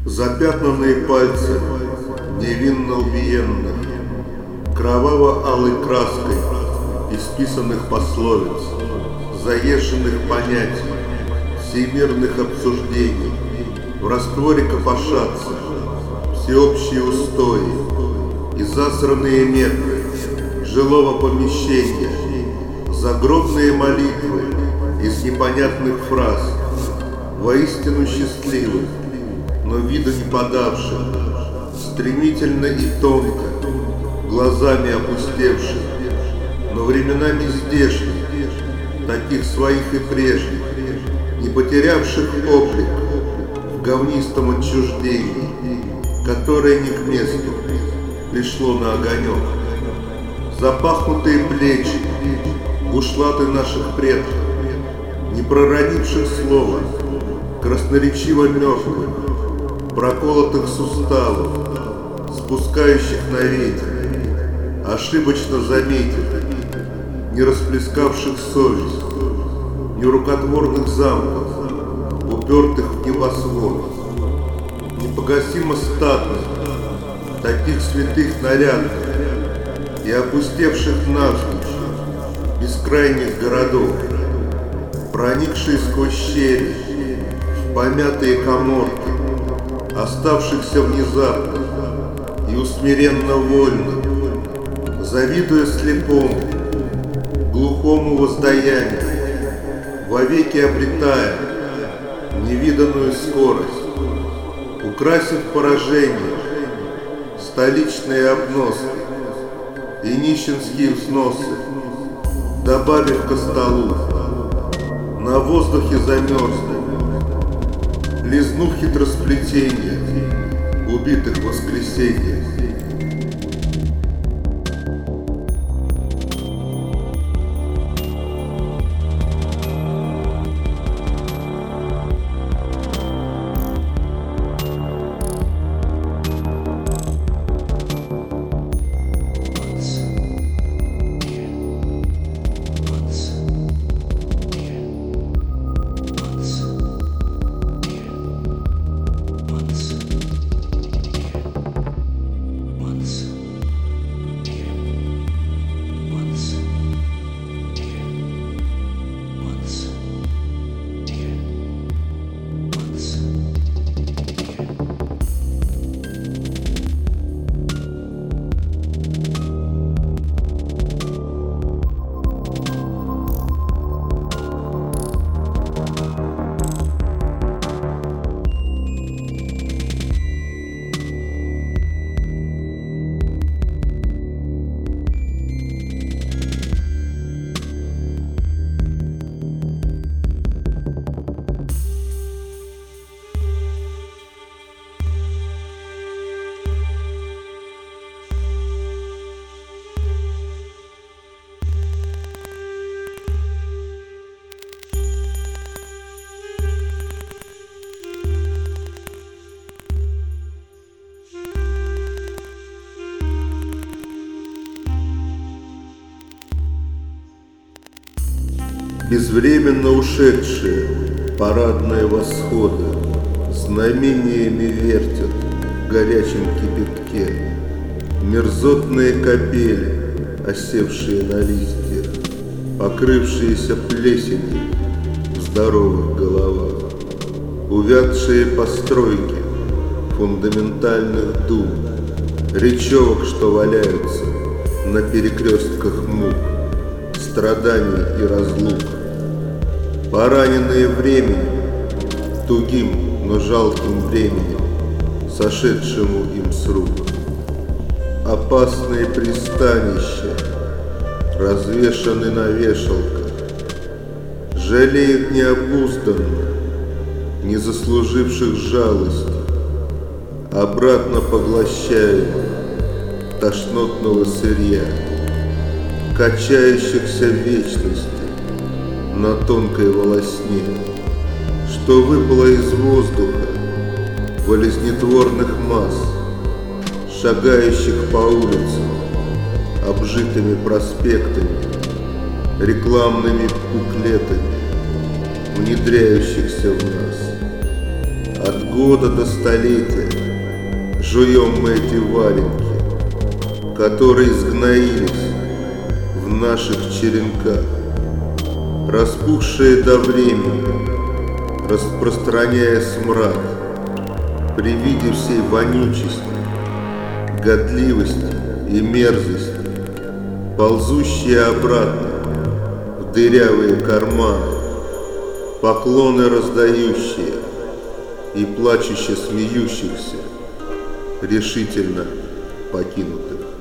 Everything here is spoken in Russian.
Запятнанные пальцы невинно убиенных, кроваво-алой краской исписанных пословиц, заезженных понятий, всемирных обсуждений, в растворе копошатся всеобщие устои и засранные метры жилого помещения, загробные молитвы из непонятных фраз, воистину счастливых, но вида не подавших, стремительно и тонко, глазами опустевших, но временами здешних, таких своих и прежних, не потерявших облик в говнистом отчуждении, которое не к месту пришло на огонек. Запахнутые плечи, бушлаты наших предков, не проронивших слова, красноречиво мертвых, проколотых суставов, спускающих на ветер, ошибочно заметив, не расплескавших совесть, нерукотворных замков, упертых в небосвод, непогасимо статных, таких святых нарядных и опустевших навзничь бескрайних городов, проникшие сквозь щели в помятые каморки, оставшихся внезапно и усмиренно вольных, завидуя слепому, глухому воздаянию, вовеки обретая невиданную скорость, украсив поражение столичные обноски и нищенские взносы, добавив ко столу, на воздухе замерзли, лизнув хитросплетение убитых воскресенья. Безвременно ушедшие парадные восходы знамениями вертят в горячем кипятке, мерзотные капели, осевшие на листьях, покрывшиеся плесенью в здоровых головах, увядшие постройки фундаментальных дум, речевок, что валяются на перекрестках мук, страданий и разлук, пораненные временем, тугим, но жалким временем, сошедшему им с рук. Опасные пристанища развешаны на вешалках, жалеют необузданно, не заслуживших жалости, обратно поглощаемых тошнотного сырья, качающихся в вечности на тонкой волосне, что выпало из воздуха болезнетворных масс, шагающих по улицам, обжитыми проспектами, рекламными буклетами, внедряющихся в нас. От года до столетия жуем мы эти валенки, которые сгноились в наших черенках, распухшие до времени, распространяя смрад при виде всей вонючести, годливости и мерзости, ползущие обратно в дырявые карманы, поклоны раздающие и плачуще смеющихся, решительно покинутых.